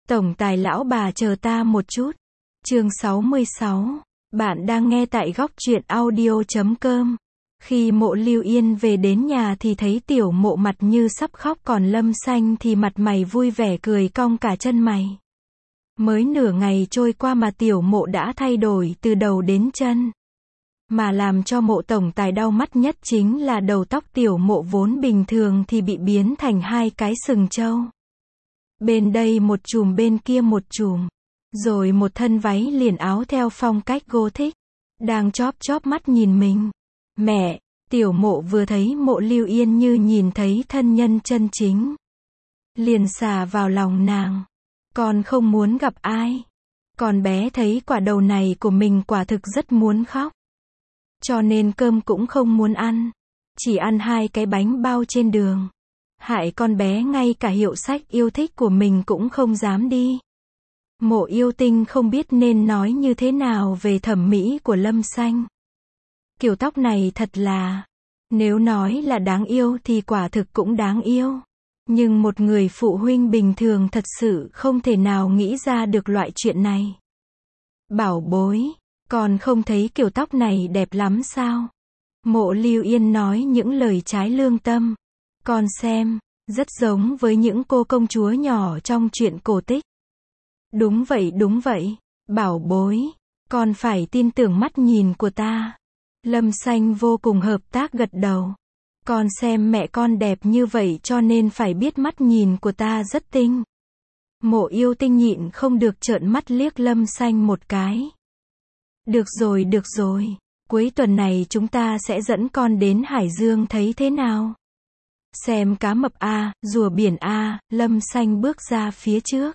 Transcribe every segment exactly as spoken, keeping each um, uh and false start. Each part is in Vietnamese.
Tổng tài lão bà chờ ta một chút. Chương sáu mươi sáu. Bạn đang nghe tại góc truyện audio chấm com. Khi Mộ Lưu Yên về đến nhà thì thấy Tiểu Mộ mặt như sắp khóc, còn Lâm Xanh thì mặt mày vui vẻ cười cong cả chân mày. Mới nửa ngày trôi qua mà Tiểu Mộ đã thay đổi từ đầu đến chân. Mà làm cho Mộ tổng tài đau mắt nhất chính là đầu tóc Tiểu Mộ vốn bình thường thì bị biến thành hai cái sừng trâu. Bên đây một chùm, bên kia một chùm. Rồi một thân váy liền áo theo phong cách Gothic. Đang chóp chóp mắt nhìn mình. Mẹ, Tiểu Mộ vừa thấy Mộ Lưu Yên như nhìn thấy thân nhân chân chính. Liền xà vào lòng nàng. Con không muốn gặp ai. Con bé thấy quả đầu này của mình quả thực rất muốn khóc. Cho nên cơm cũng không muốn ăn. Chỉ ăn hai cái bánh bao trên đường. Hại con bé ngay cả hiệu sách yêu thích của mình cũng không dám đi. Mộ Yêu Tinh không biết nên nói như thế nào về thẩm mỹ của Lâm Xanh. Kiểu tóc này thật là, nếu nói là đáng yêu thì quả thực cũng đáng yêu. Nhưng một người phụ huynh bình thường thật sự không thể nào nghĩ ra được loại chuyện này. Bảo bối, con không thấy kiểu tóc này đẹp lắm sao? Mộ Lưu Yên nói những lời trái lương tâm. Con xem, rất giống với những cô công chúa nhỏ trong truyện cổ tích. Đúng vậy, đúng vậy, bảo bối, con phải tin tưởng mắt nhìn của ta. Lâm Xanh vô cùng hợp tác gật đầu. Con xem mẹ con đẹp như vậy cho nên phải biết mắt nhìn của ta rất tinh. Mộ Yêu Tinh nhịn không được trợn mắt liếc Lâm Xanh một cái. Được rồi, được rồi, cuối tuần này chúng ta sẽ dẫn con đến Hải Dương thấy thế nào? Xem cá mập a, rùa biển a, Lâm Xanh bước ra phía trước.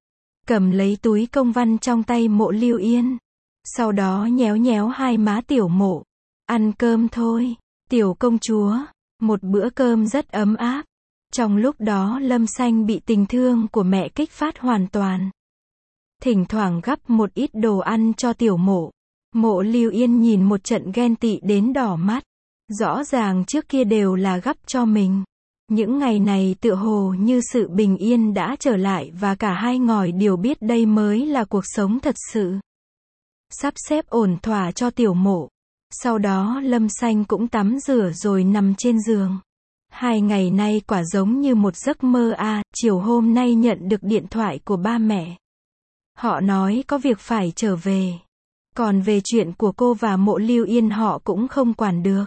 Cầm lấy túi công văn trong tay Mộ Lưu Yên. Sau đó nhéo nhéo hai má Tiểu Mộ. Ăn cơm thôi, tiểu công chúa. Một bữa cơm rất ấm áp. Trong lúc đó Lâm Xanh bị tình thương của mẹ kích phát hoàn toàn. Thỉnh thoảng gắp một ít đồ ăn cho Tiểu Mộ. Mộ Lưu Yên nhìn một trận ghen tị đến đỏ mắt. Rõ ràng trước kia đều là gắp cho mình. Những ngày này tựa hồ như sự bình yên đã trở lại và cả hai ngòi đều biết đây mới là cuộc sống thật sự. Sắp xếp ổn thỏa cho Tiểu Mộ. Sau đó Lâm Xanh cũng tắm rửa rồi nằm trên giường. Hai ngày nay quả giống như một giấc mơ a. À, chiều hôm nay nhận được điện thoại của ba mẹ. Họ nói có việc phải trở về. Còn về chuyện của cô và Mộ Lưu Yên họ cũng không quản được.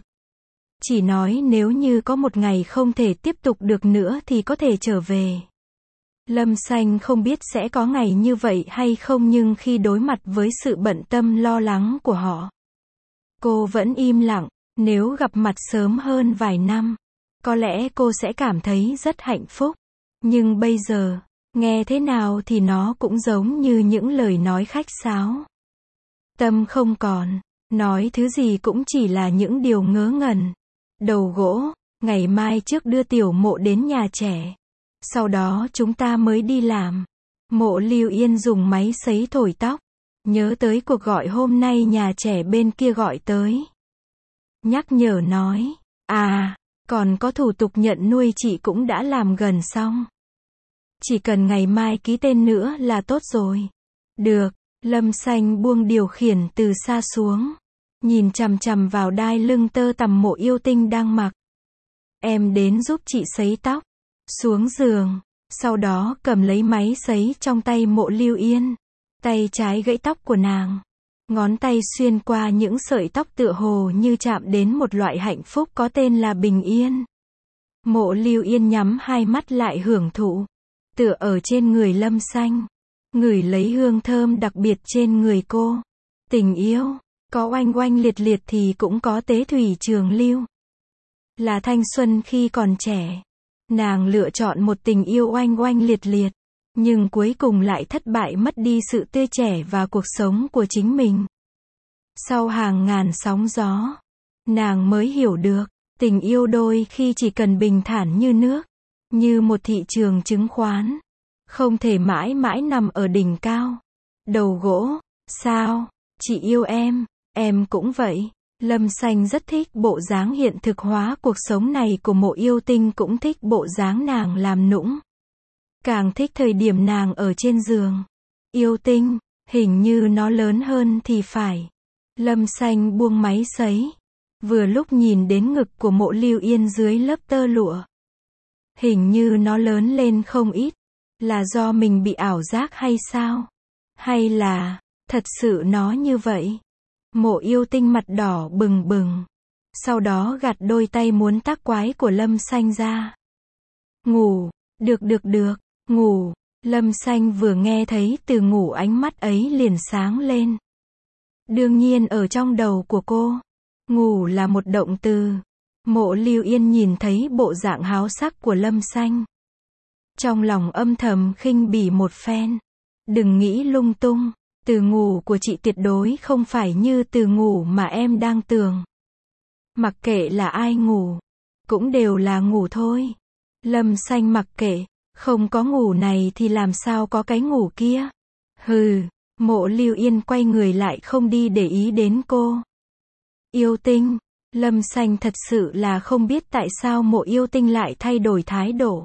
Chỉ nói nếu như có một ngày không thể tiếp tục được nữa thì có thể trở về. Lâm Xanh không biết sẽ có ngày như vậy hay không, nhưng khi đối mặt với sự bận tâm lo lắng của họ, cô vẫn im lặng. Nếu gặp mặt sớm hơn vài năm, có lẽ cô sẽ cảm thấy rất hạnh phúc. Nhưng bây giờ, nghe thế nào thì nó cũng giống như những lời nói khách sáo. Tâm không còn, nói thứ gì cũng chỉ là những điều ngớ ngẩn. Đầu gỗ, ngày mai trước đưa Tiểu Mộ đến nhà trẻ. Sau đó chúng ta mới đi làm. Mộ Lưu Yên dùng máy sấy thổi tóc. Nhớ tới cuộc gọi hôm nay nhà trẻ bên kia gọi tới. Nhắc nhở nói, à, còn có thủ tục nhận nuôi chị cũng đã làm gần xong. Chỉ cần ngày mai ký tên nữa là tốt rồi. Được, Lâm Xanh buông điều khiển từ xa xuống. Nhìn chằm chằm vào đai lưng tơ tằm Mộ Yêu Tinh đang mặc. Em đến giúp chị sấy tóc. Xuống giường. Sau đó cầm lấy máy sấy trong tay Mộ Lưu Yên. Tay trái gãy tóc của nàng. Ngón tay xuyên qua những sợi tóc tựa hồ như chạm đến một loại hạnh phúc có tên là bình yên. Mộ Lưu Yên nhắm hai mắt lại hưởng thụ. Tựa ở trên người Lâm Xanh. Ngửi lấy hương thơm đặc biệt trên người cô. Tình yêu. Có oanh oanh liệt liệt thì cũng có tế thủy trường lưu. Là thanh xuân khi còn trẻ. Nàng lựa chọn một tình yêu oanh oanh liệt liệt. Nhưng cuối cùng lại thất bại, mất đi sự tươi trẻ và cuộc sống của chính mình. Sau hàng ngàn sóng gió, nàng mới hiểu được, tình yêu đôi khi chỉ cần bình thản như nước. Như một thị trường chứng khoán. Không thể mãi mãi nằm ở đỉnh cao. Đầu gỗ, sao, chị yêu em. Em cũng vậy. Lâm Xanh rất thích bộ dáng hiện thực hóa cuộc sống này của Mộ Yêu Tinh, cũng thích bộ dáng nàng làm nũng. Càng thích thời điểm nàng ở trên giường. Yêu tinh, hình như nó lớn hơn thì phải. Lâm Xanh buông máy sấy. Vừa lúc nhìn đến ngực của Mộ Lưu Yên dưới lớp tơ lụa. Hình như nó lớn lên không ít. Là do mình bị ảo giác hay sao? Hay là, thật sự nó như vậy? Mộ Yêu Tinh mặt đỏ bừng bừng. Sau đó gạt đôi tay muốn tác quái của Lâm Xanh ra. Ngủ, được được được, ngủ. Lâm Xanh vừa nghe thấy từ ngủ ánh mắt ấy liền sáng lên. Đương nhiên ở trong đầu của cô, ngủ là một động từ. Mộ Lưu Yên nhìn thấy bộ dạng háo sắc của Lâm Xanh. Trong lòng âm thầm khinh bỉ một phen. Đừng nghĩ lung tung, từ ngủ của chị tuyệt đối không phải như từ ngủ mà em đang tưởng. Mặc kệ là ai ngủ, cũng đều là ngủ thôi. Lâm Xanh mặc kệ, không có ngủ này thì làm sao có cái ngủ kia. Hừ, Mộ Lưu Yên quay người lại không đi để ý đến cô. Yêu Tinh, Lâm Xanh thật sự là không biết tại sao Mộ Yêu Tinh lại thay đổi thái độ.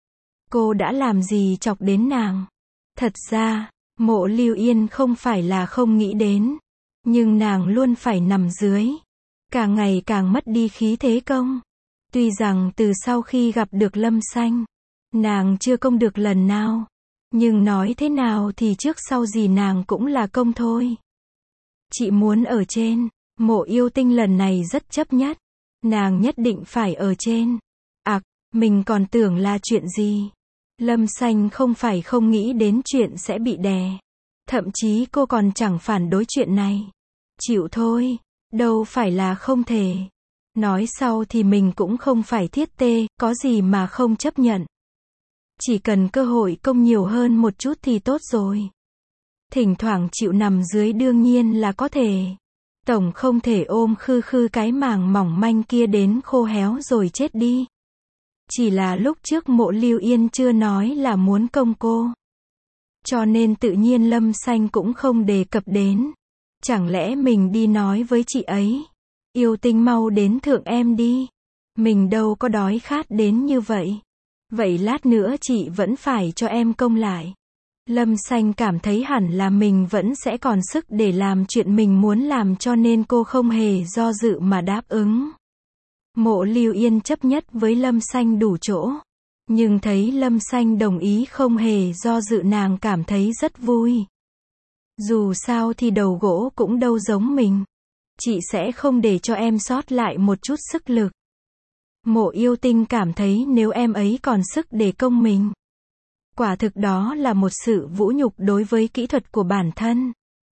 Cô đã làm gì chọc đến nàng? Thật ra, Mộ Lưu Yên không phải là không nghĩ đến, nhưng nàng luôn phải nằm dưới. Càng ngày càng mất đi khí thế công. Tuy rằng từ sau khi gặp được Lâm Xanh, nàng chưa công được lần nào. Nhưng nói thế nào thì trước sau gì nàng cũng là công thôi. Chị muốn ở trên. Mộ Yêu Tinh lần này rất chấp nhất. Nàng nhất định phải ở trên. Ặc, à, mình còn tưởng là chuyện gì. Lâm Xanh không phải không nghĩ đến chuyện sẽ bị đè. Thậm chí cô còn chẳng phản đối chuyện này. Chịu thôi, đâu phải là không thể. Nói sau thì mình cũng không phải thiết tê, có gì mà không chấp nhận. Chỉ cần cơ hội công nhiều hơn một chút thì tốt rồi. Thỉnh thoảng chịu nằm dưới đương nhiên là có thể. Tổng không thể ôm khư khư cái màng mỏng manh kia đến khô héo rồi chết đi. Chỉ là lúc trước Mộ Lưu Yên chưa nói là muốn công cô. Cho nên tự nhiên Lâm Xanh cũng không đề cập đến. Chẳng lẽ mình đi nói với chị ấy. Yêu Tinh mau đến thượng em đi. Mình đâu có đói khát đến như vậy. Vậy lát nữa chị vẫn phải cho em công lại. Lâm Xanh cảm thấy hẳn là mình vẫn sẽ còn sức để làm chuyện mình muốn làm cho nên cô không hề do dự mà đáp ứng. Mộ Lưu Yên chấp nhất với Lâm Xanh đủ chỗ. Nhưng thấy Lâm Xanh đồng ý không hề do dự nàng cảm thấy rất vui. Dù sao thì đầu gỗ cũng đâu giống mình. Chị sẽ không để cho em sót lại một chút sức lực. Mộ Yêu Tinh cảm thấy nếu em ấy còn sức để công mình. Quả thực đó là một sự vũ nhục đối với kỹ thuật của bản thân.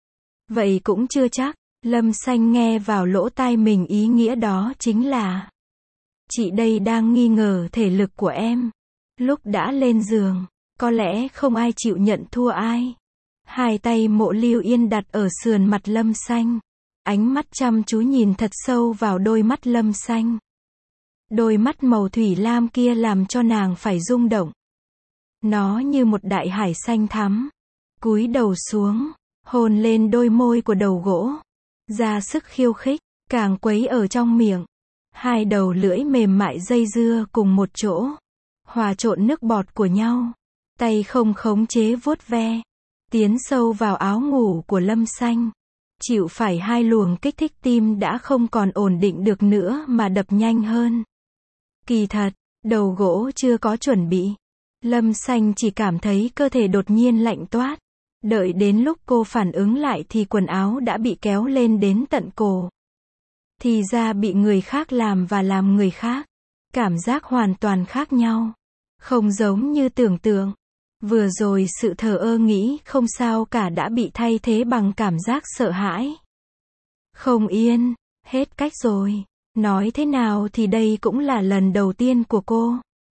Vậy cũng chưa chắc. Lâm Xanh nghe vào lỗ tai mình ý nghĩa đó chính là chị đây đang nghi ngờ thể lực của em. Lúc đã lên giường, có lẽ không ai chịu nhận thua ai. Hai tay Mộ Lưu Yên đặt ở sườn mặt Lâm Xanh. Ánh mắt chăm chú nhìn thật sâu vào đôi mắt Lâm Xanh. Đôi mắt màu thủy lam kia làm cho nàng phải rung động. Nó như một đại hải xanh thắm. Cúi đầu xuống, hôn lên đôi môi của đầu gỗ. Ra sức khiêu khích, càng quấy ở trong miệng. Hai đầu lưỡi mềm mại dây dưa cùng một chỗ. Hòa trộn nước bọt của nhau. Tay không khống chế vuốt ve. Tiến sâu vào áo ngủ của Lâm Xanh. Chịu phải hai luồng kích thích tim đã không còn ổn định được nữa mà đập nhanh hơn. Kỳ thật, đầu gỗ chưa có chuẩn bị. Lâm Xanh chỉ cảm thấy cơ thể đột nhiên lạnh toát. Đợi đến lúc cô phản ứng lại thì quần áo đã bị kéo lên đến tận cổ. Thì ra bị người khác làm và làm người khác. Cảm giác hoàn toàn khác nhau. Không giống như tưởng tượng. Vừa rồi sự thờ ơ nghĩ không sao cả đã bị thay thế bằng cảm giác sợ hãi. Không yên, hết cách rồi. Nói thế nào thì đây cũng là lần đầu tiên của cô.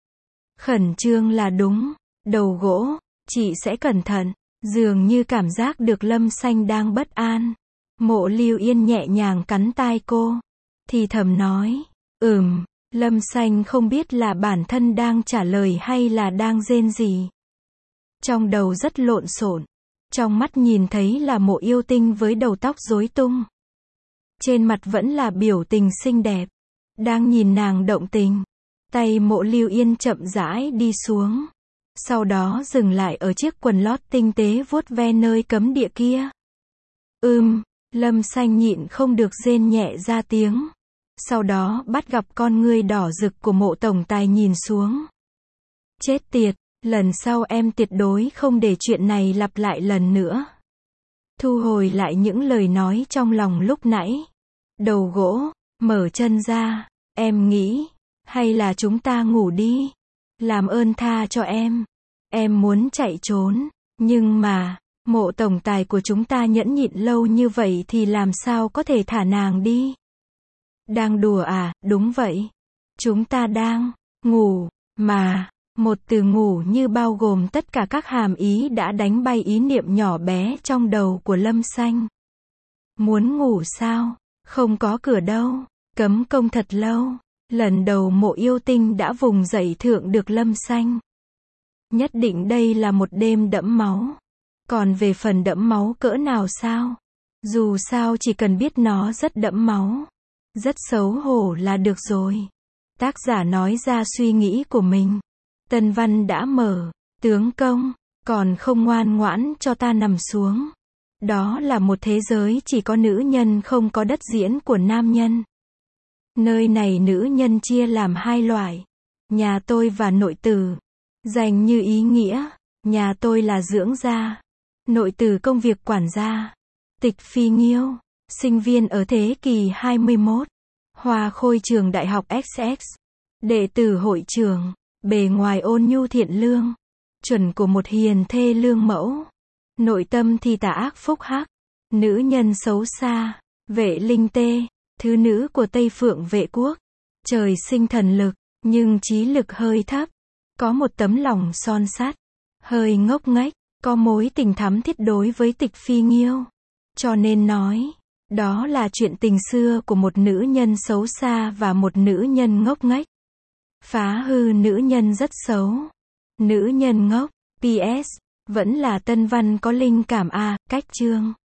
Khẩn trương là đúng. Đầu gỗ, chị sẽ cẩn thận. Dường như cảm giác được Lâm Xanh đang bất an. Mộ Lưu Yên nhẹ nhàng cắn tai cô. Thì thầm nói, ừm, Lâm Xanh không biết là bản thân đang trả lời hay là đang rên gì. Trong đầu rất lộn xộn. Trong mắt nhìn thấy là Mộ Yêu Tinh với đầu tóc rối tung. Trên mặt vẫn là biểu tình xinh đẹp. Đang nhìn nàng động tình. Tay Mộ Lưu Yên chậm rãi đi xuống. Sau đó dừng lại ở chiếc quần lót tinh tế vuốt ve nơi cấm địa kia. Ừm, Lâm Xanh nhịn không được rên nhẹ ra tiếng. Sau đó bắt gặp con ngươi đỏ rực của Mộ tổng tài nhìn xuống. Chết tiệt, lần sau em tuyệt đối không để chuyện này lặp lại lần nữa. Thu hồi lại những lời nói trong lòng lúc nãy. Đầu gỗ, mở chân ra, em nghĩ, hay là chúng ta ngủ đi. Làm ơn tha cho em. Em muốn chạy trốn, nhưng mà, Mộ tổng tài của chúng ta nhẫn nhịn lâu như vậy thì làm sao có thể thả nàng đi. Đang đùa à, đúng vậy. Chúng ta đang ngủ, mà, một từ ngủ như bao gồm tất cả các hàm ý đã đánh bay ý niệm nhỏ bé trong đầu của Lâm Xanh. Muốn ngủ sao? Không có cửa đâu. Cấm công thật lâu. Lần đầu Mộ yêu tinh đã vùng dậy thượng được Lâm Xanh. Nhất định đây là một đêm đẫm máu. Còn về phần đẫm máu cỡ nào sao? Dù sao chỉ cần biết nó rất đẫm máu. Rất xấu hổ là được rồi. Tác giả nói ra suy nghĩ của mình. Tân văn đã mở. Tướng công, còn không ngoan ngoãn cho ta nằm xuống. Đó là một thế giới chỉ có nữ nhân không có đất diễn của nam nhân. Nơi này nữ nhân chia làm hai loại. Nhà tôi và nội tử. Dành như ý nghĩa. Nhà tôi là dưỡng gia. Nội tử công việc quản gia. Tịch Phi Nghiêu. Sinh viên ở thế kỷ hai mươi mốt. Hoa khôi trường đại học ích ích. Đệ tử hội trưởng. Bề ngoài ôn nhu thiện lương. Chuẩn của một hiền thê lương mẫu. Nội tâm thì tà ác phúc hắc. Nữ nhân xấu xa. Vệ linh tê. Thứ nữ của Tây Phượng Vệ quốc. Trời sinh thần lực. Nhưng trí lực hơi thấp. Có một tấm lòng son sắt. Hơi ngốc nghếch. Có mối tình thắm thiết đối với Tịch Phi Nghiêu. Cho nên nói. Đó là chuyện tình xưa của một nữ nhân xấu xa và một nữ nhân ngốc nghếch. Phá hư nữ nhân rất xấu. Nữ nhân ngốc. pê ét. Vẫn là tân văn có linh cảm à, cách chương.